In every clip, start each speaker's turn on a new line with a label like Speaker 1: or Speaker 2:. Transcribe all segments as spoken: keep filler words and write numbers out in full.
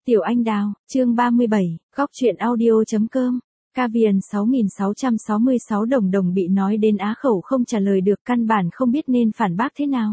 Speaker 1: Tiểu Anh Đào, chương ba mươi bảy, góc truyện audio.com. Cavian sáu nghìn sáu trăm sáu mươi sáu đồng đồng bị nói đến á khẩu không trả lời được, căn bản không biết nên phản bác thế nào.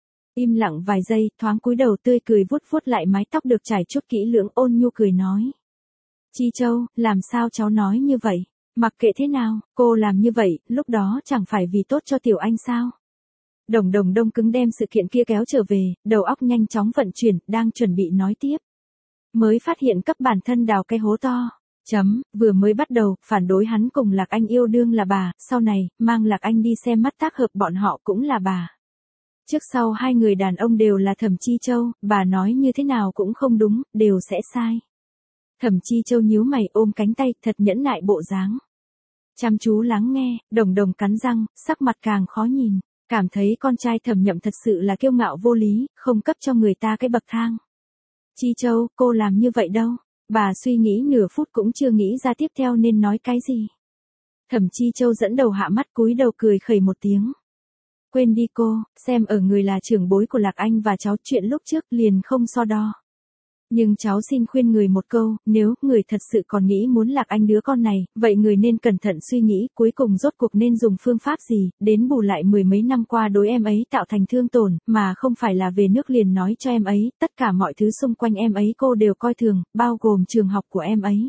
Speaker 1: Im lặng vài giây, thoáng cúi đầu tươi cười vuốt vuốt lại mái tóc được trải chút kỹ lưỡng, ôn nhu cười nói. Chi Châu, làm sao cháu nói như vậy? Mặc kệ thế nào, cô làm như vậy, lúc đó chẳng phải vì tốt cho Tiểu Anh sao? Đồng đồng đông cứng đem sự kiện kia kéo trở về, đầu óc nhanh chóng vận chuyển, đang chuẩn bị nói tiếp. Mới phát hiện cấp bản thân đào cái hố to. Chấm, vừa mới bắt đầu, phản đối hắn cùng Lạc Anh yêu đương là bà, sau này, mang Lạc Anh đi xem mắt tác hợp bọn họ cũng là bà. Trước sau hai người đàn ông đều là Thẩm Chi Châu, bà nói như thế nào cũng không đúng, đều sẽ sai. Thẩm Chi Châu nhíu mày ôm cánh tay, thật nhẫn nại bộ dáng. Chăm chú lắng nghe, đồng đồng cắn răng, sắc mặt càng khó nhìn, cảm thấy con trai Thẩm Nhậm thật sự là kiêu ngạo vô lý, không cấp cho người ta cái bậc thang. Chi Châu, cô làm như vậy đâu? Bà suy nghĩ nửa phút cũng chưa nghĩ ra tiếp theo nên nói cái gì. Thẩm Chi Châu dẫn đầu hạ mắt cúi đầu cười khẩy một tiếng. Quên đi cô, xem ở người là trưởng bối của Lạc Anh và cháu, chuyện lúc trước liền không so đo. Nhưng cháu xin khuyên người một câu, nếu người thật sự còn nghĩ muốn Lạc Anh đứa con này, vậy người nên cẩn thận suy nghĩ cuối cùng rốt cuộc nên dùng phương pháp gì, đến bù lại mười mấy năm qua đối em ấy tạo thành thương tổn, mà không phải là về nước liền nói cho em ấy, tất cả mọi thứ xung quanh em ấy cô đều coi thường, bao gồm trường học của em ấy.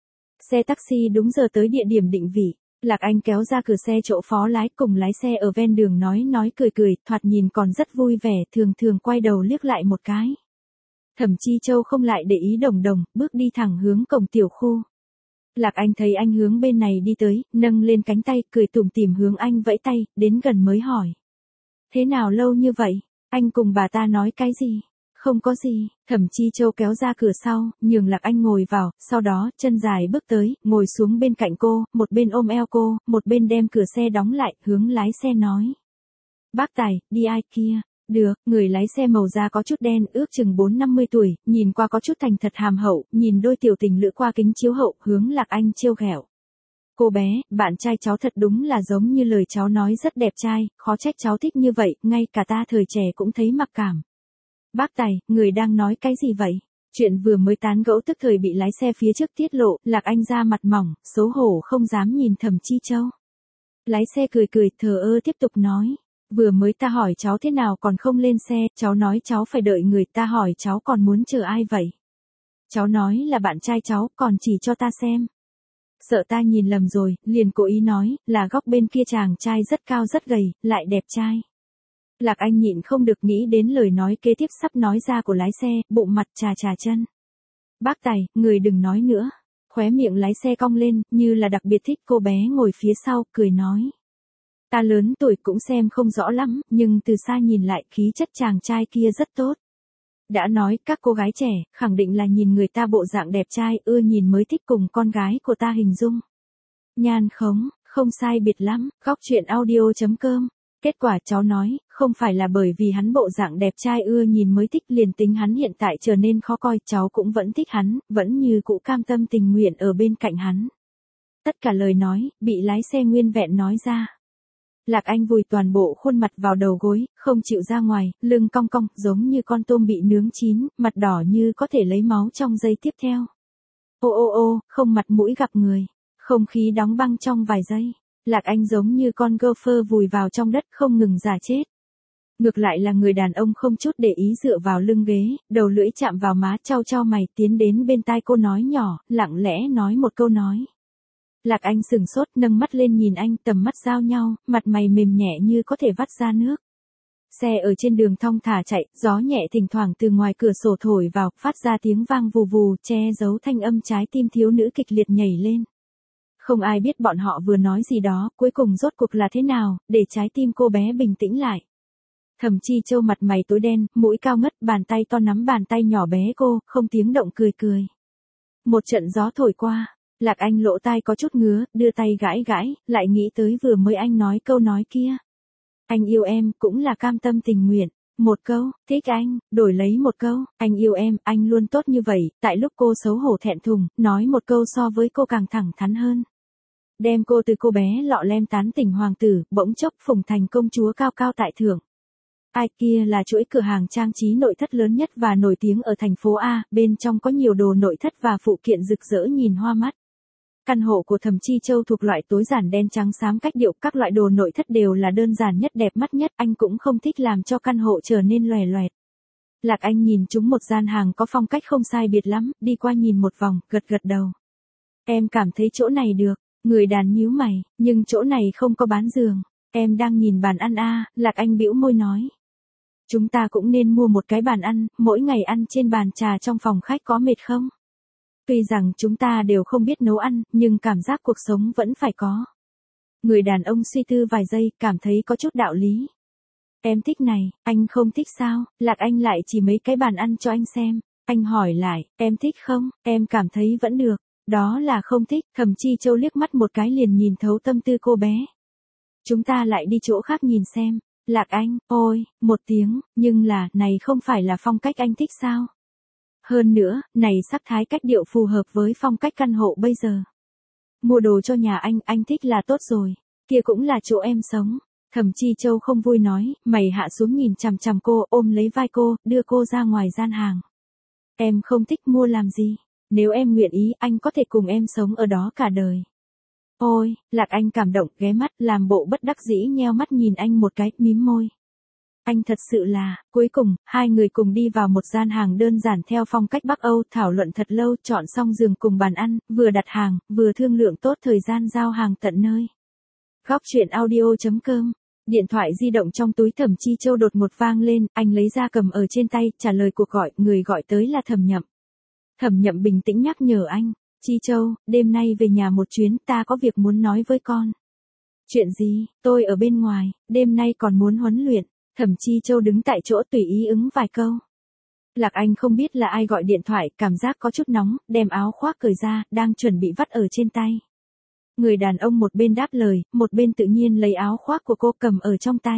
Speaker 1: Xe taxi đúng giờ tới địa điểm định vị. Lạc Anh kéo ra cửa xe chỗ phó lái cùng lái xe ở ven đường nói nói cười cười, thoạt nhìn còn rất vui vẻ, thường thường quay đầu liếc lại một cái. Thẩm Chi Châu không lại để ý đồng đồng, bước đi thẳng hướng cổng tiểu khu. Lạc Anh thấy anh hướng bên này đi tới, nâng lên cánh tay, cười tủm tỉm hướng anh vẫy tay, đến gần mới hỏi. Thế nào lâu như vậy, anh cùng bà ta nói cái gì? Không có gì, Thẩm Chi Châu kéo ra cửa sau, nhường Lạc Anh ngồi vào, sau đó, chân dài bước tới, ngồi xuống bên cạnh cô, một bên ôm eo cô, một bên đem cửa xe đóng lại, hướng lái xe nói. Bác Tài, đi ai kia? Được, người lái xe màu da có chút đen, ước chừng bốn năm mươi tuổi, nhìn qua có chút thành thật hàm hậu, nhìn đôi tiểu tình lữ qua kính chiếu hậu, hướng Lạc Anh trêu ghẹo. Cô bé, bạn trai cháu thật đúng là giống như lời cháu nói rất đẹp trai, khó trách cháu thích như vậy, ngay cả ta thời trẻ cũng thấy mặc cảm. Bác Tài, người đang nói cái gì vậy? Chuyện vừa mới tán gẫu tức thời bị lái xe phía trước tiết lộ, Lạc Anh ra mặt mỏng, xấu hổ không dám nhìn Thẩm Chi Châu. Lái xe cười cười, thờ ơ tiếp tục nói. Vừa mới ta hỏi cháu thế nào còn không lên xe, cháu nói cháu phải đợi người, ta hỏi cháu còn muốn chờ ai vậy? Cháu nói là bạn trai cháu, còn chỉ cho ta xem. Sợ ta nhìn lầm rồi, liền cố ý nói, là góc bên kia chàng trai rất cao rất gầy, lại đẹp trai. Lạc Anh nhịn không được nghĩ đến lời nói kế tiếp sắp nói ra của lái xe, bụng mặt trà trà chân. Bác Tài, người đừng nói nữa. Khóe miệng lái xe cong lên, như là đặc biệt thích cô bé ngồi phía sau, cười nói. Ta lớn tuổi cũng xem không rõ lắm, nhưng từ xa nhìn lại khí chất chàng trai kia rất tốt. Đã nói, các cô gái trẻ, khẳng định là nhìn người ta bộ dạng đẹp trai, ưa nhìn mới thích cùng con gái của ta hình dung. Nhan khống, không sai biệt lắm, góc truyện audio.com. Kết quả cháu nói, không phải là bởi vì hắn bộ dạng đẹp trai ưa nhìn mới thích, liền tính hắn hiện tại trở nên khó coi, cháu cũng vẫn thích hắn, vẫn như cũ cam tâm tình nguyện ở bên cạnh hắn. Tất cả lời nói, bị lái xe nguyên vẹn nói ra. Lạc Anh vùi toàn bộ khuôn mặt vào đầu gối, không chịu ra ngoài, lưng cong cong, giống như con tôm bị nướng chín, mặt đỏ như có thể lấy máu trong giây tiếp theo. Ô ô ô, không mặt mũi gặp người. Không khí đóng băng trong vài giây. Lạc Anh giống như con gopher vùi vào trong đất không ngừng giả chết. Ngược lại là người đàn ông không chút để ý dựa vào lưng ghế, đầu lưỡi chạm vào má, chau chau mày, tiến đến bên tai cô nói nhỏ, lặng lẽ nói một câu nói. Lạc Anh sừng sốt, nâng mắt lên nhìn anh, tầm mắt giao nhau, mặt mày mềm nhẹ như có thể vắt ra nước. Xe ở trên đường thong thả chạy, gió nhẹ thỉnh thoảng từ ngoài cửa sổ thổi vào, phát ra tiếng vang vù vù, che giấu thanh âm trái tim thiếu nữ kịch liệt nhảy lên. Không ai biết bọn họ vừa nói gì đó, cuối cùng rốt cuộc là thế nào, để trái tim cô bé bình tĩnh lại. Thẩm Chi Châu mặt mày tối đen, mũi cao ngất, bàn tay to nắm bàn tay nhỏ bé cô, không tiếng động cười cười. Một trận gió thổi qua, Lạc Anh lỗ tai có chút ngứa, đưa tay gãi gãi, lại nghĩ tới vừa mới anh nói câu nói kia. Anh yêu em, cũng là cam tâm tình nguyện. Một câu, thích anh, đổi lấy một câu, anh yêu em, anh luôn tốt như vậy, tại lúc cô xấu hổ thẹn thùng, nói một câu so với cô càng thẳng thắn hơn. Đem cô từ cô bé lọ lem tán tỉnh hoàng tử, bỗng chốc phủng thành công chúa cao cao tại thượng. Ai kia là chuỗi cửa hàng trang trí nội thất lớn nhất và nổi tiếng ở thành phố A, bên trong có nhiều đồ nội thất và phụ kiện rực rỡ nhìn hoa mắt. Căn hộ của Thẩm Chi Châu thuộc loại tối giản đen trắng xám cách điệu, các loại đồ nội thất đều là đơn giản nhất đẹp mắt nhất, anh cũng không thích làm cho căn hộ trở nên lòe loẹt. Lạc Anh nhìn trúng một gian hàng có phong cách không sai biệt lắm, đi qua nhìn một vòng, gật gật đầu. Em cảm thấy chỗ này được, người đàn nhíu mày, nhưng chỗ này không có bán giường. Em đang nhìn bàn ăn a, Lạc Anh bĩu môi nói. Chúng ta cũng nên mua một cái bàn ăn, mỗi ngày ăn trên bàn trà trong phòng khách có mệt không? Tuy rằng chúng ta đều không biết nấu ăn, nhưng cảm giác cuộc sống vẫn phải có. Người đàn ông suy tư vài giây, cảm thấy có chút đạo lý. Em thích này, anh không thích sao? Lạc Anh lại chỉ mấy cái bàn ăn cho anh xem. Anh hỏi lại, em thích không? Em cảm thấy vẫn được. Đó là không thích. Thẩm Chi Châu liếc mắt một cái liền nhìn thấu tâm tư cô bé. Chúng ta lại đi chỗ khác nhìn xem. Lạc Anh, ôi, một tiếng, nhưng là, này không phải là phong cách anh thích sao? Hơn nữa, này sắc thái cách điệu phù hợp với phong cách căn hộ bây giờ. Mua đồ cho nhà anh, anh thích là tốt rồi. Kia cũng là chỗ em sống. Thẩm Chi Châu không vui nói, mày hạ xuống nhìn chằm chằm cô, ôm lấy vai cô, đưa cô ra ngoài gian hàng. Em không thích mua làm gì? Nếu em nguyện ý, anh có thể cùng em sống ở đó cả đời. Ôi, Lạc Anh cảm động, ghé mắt, làm bộ bất đắc dĩ nheo mắt nhìn anh một cái, mím môi. Anh thật sự là, cuối cùng, hai người cùng đi vào một gian hàng đơn giản theo phong cách Bắc Âu, thảo luận thật lâu, chọn xong giường cùng bàn ăn, vừa đặt hàng, vừa thương lượng tốt thời gian giao hàng tận nơi. Góc truyện audio chấm com. Điện thoại di động trong túi Thẩm Chi Châu đột ngột vang lên, anh lấy ra cầm ở trên tay, trả lời cuộc gọi, người gọi tới là Thẩm Nhậm. Thẩm Nhậm bình tĩnh nhắc nhở anh, Chi Châu, đêm nay về nhà một chuyến, ta có việc muốn nói với con. Chuyện gì? Tôi ở bên ngoài, đêm nay còn muốn huấn luyện. Thẩm Chi Châu đứng tại chỗ tùy ý ứng vài câu. Lạc Anh không biết là ai gọi điện thoại, cảm giác có chút nóng, đem áo khoác cởi ra, đang chuẩn bị vắt ở trên tay. Người đàn ông một bên đáp lời, một bên tự nhiên lấy áo khoác của cô cầm ở trong tay.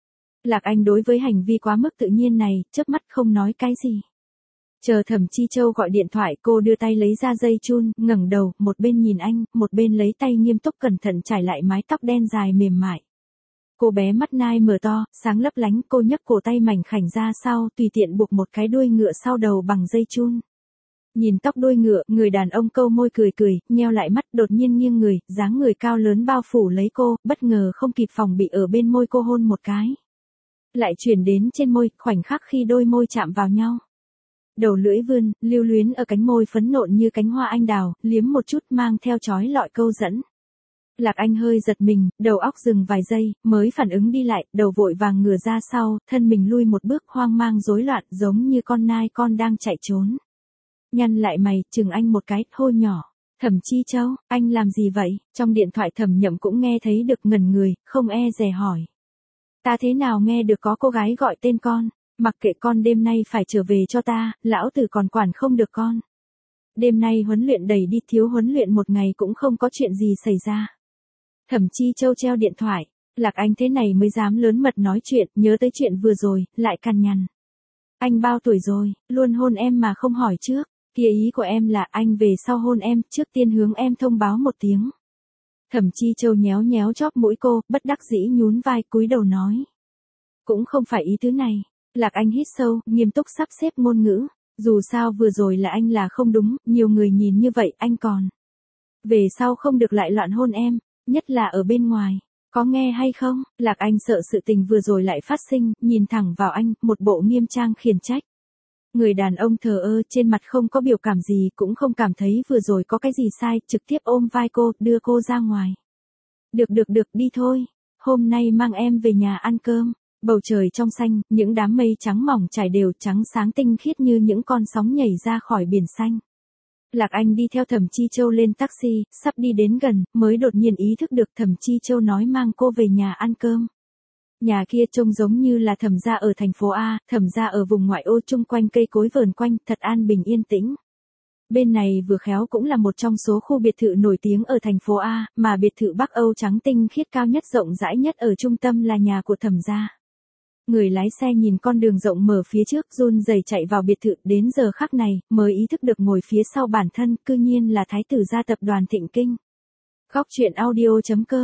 Speaker 1: Lạc Anh đối với hành vi quá mức tự nhiên này, chớp mắt không nói cái gì. Chờ Thẩm Chi Châu gọi điện thoại, cô đưa tay lấy ra dây chun, ngẩng đầu, một bên nhìn anh, một bên lấy tay nghiêm túc cẩn thận trải lại mái tóc đen dài mềm mại. Cô bé mắt nai mở to, sáng lấp lánh, cô nhấc cổ tay mảnh khảnh ra sau, tùy tiện buộc một cái đuôi ngựa sau đầu bằng dây chun. Nhìn tóc đuôi ngựa, người đàn ông câu môi cười cười, nheo lại mắt, đột nhiên nghiêng người, dáng người cao lớn bao phủ lấy cô, bất ngờ không kịp phòng bị ở bên môi cô hôn một cái. Lại chuyển đến trên môi, khoảnh khắc khi đôi môi chạm vào nhau. Đầu lưỡi vươn, lưu luyến ở cánh môi phấn nộn như cánh hoa anh đào, liếm một chút mang theo chói lọi câu dẫn. Lạc Anh hơi giật mình, đầu óc dừng vài giây, mới phản ứng đi lại, đầu vội vàng ngửa ra sau, thân mình lui một bước hoang mang rối loạn giống như con nai con đang chạy trốn. Nhăn lại mày, chừng anh một cái, hô nhỏ. Thẩm Chi Châu, anh làm gì vậy? Trong điện thoại Thẩm Nhậm cũng nghe thấy được ngẩn người, không e dè hỏi. Ta thế nào nghe được có cô gái gọi tên con? Mặc kệ con đêm nay phải trở về cho ta, lão tử còn quản không được con. Đêm nay huấn luyện đầy đi, thiếu huấn luyện một ngày cũng không có chuyện gì xảy ra. Thẩm Chi Châu treo điện thoại, Lạc Anh thế này mới dám lớn mật nói chuyện, nhớ tới chuyện vừa rồi, lại cằn nhằn. Anh bao tuổi rồi, luôn hôn em mà không hỏi trước, kia ý của em là anh về sau hôn em, trước tiên hướng em thông báo một tiếng. Thẩm Chi Châu nhéo nhéo chóp mũi cô, bất đắc dĩ nhún vai cúi đầu nói. Cũng không phải ý tứ này. Lạc Anh hít sâu, nghiêm túc sắp xếp ngôn ngữ. Dù sao vừa rồi là anh là không đúng, nhiều người nhìn như vậy anh còn. Về sau không được lại loạn hôn em, nhất là ở bên ngoài. Có nghe hay không? Lạc Anh sợ sự tình vừa rồi lại phát sinh, nhìn thẳng vào anh, một bộ nghiêm trang khiển trách. Người đàn ông thờ ơ, trên mặt không có biểu cảm gì, cũng không cảm thấy vừa rồi có cái gì sai, trực tiếp ôm vai cô, đưa cô ra ngoài. Được được được, đi thôi. Hôm nay mang em về nhà ăn cơm. Bầu trời trong xanh, những đám mây trắng mỏng trải đều, trắng sáng tinh khiết như những con sóng nhảy ra khỏi biển xanh. Lạc Anh đi theo Thẩm Chi Châu lên taxi, sắp đi đến gần, mới đột nhiên ý thức được Thẩm Chi Châu nói mang cô về nhà ăn cơm. Nhà kia trông giống như là Thẩm gia ở thành phố A, Thẩm gia ở vùng ngoại ô chung quanh cây cối vờn quanh, thật an bình yên tĩnh. Bên này vừa khéo cũng là một trong số khu biệt thự nổi tiếng ở thành phố A, mà biệt thự Bắc Âu trắng tinh khiết cao nhất rộng rãi nhất ở trung tâm là nhà của Thẩm gia. Người lái xe nhìn con đường rộng mở phía trước run rẩy chạy vào biệt thự, đến giờ khắc này, mới ý thức được ngồi phía sau bản thân, cư nhiên là thái tử gia tập đoàn Thịnh Kinh. Góc truyện audio chấm com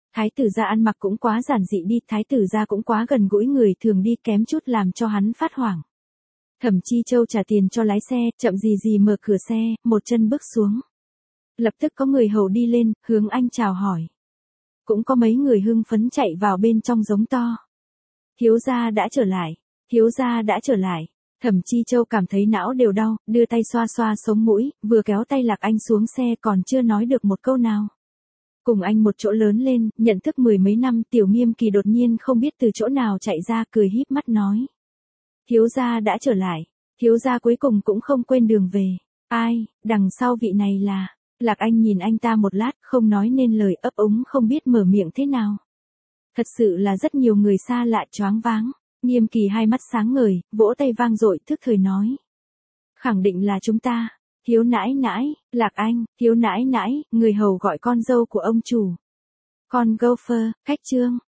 Speaker 1: Thái tử gia ăn mặc cũng quá giản dị đi, thái tử gia cũng quá gần gũi người thường đi, kém chút làm cho hắn phát hoảng. Thẩm Chi Châu trả tiền cho lái xe, chậm gì gì mở cửa xe, một chân bước xuống. Lập tức có người hầu đi lên, hướng anh chào hỏi. Cũng có mấy người hưng phấn chạy vào bên trong giống to. Thiếu gia đã trở lại, thiếu gia đã trở lại. Thẩm Chi Châu cảm thấy não đều đau, đưa tay xoa xoa sống mũi, vừa kéo tay Lạc Anh xuống xe còn chưa nói được một câu nào. Cùng anh một chỗ lớn lên, nhận thức mười mấy năm, Tiểu Nghiêm Kỳ đột nhiên không biết từ chỗ nào chạy ra, cười híp mắt nói. Thiếu gia đã trở lại, thiếu gia cuối cùng cũng không quên đường về. Ai, đằng sau vị này là... Lạc Anh nhìn anh ta một lát, không nói nên lời, ấp úng không biết mở miệng thế nào. Thật sự là rất nhiều người xa lạ, choáng váng. Nghiêm Kỳ hai mắt sáng ngời, vỗ tay vang dội, thức thời nói. Khẳng định là chúng ta. Thiếu nãi nãi, Lạc Anh, thiếu nãi nãi, người hầu gọi con dâu của ông chủ. Con gopher, khách trương,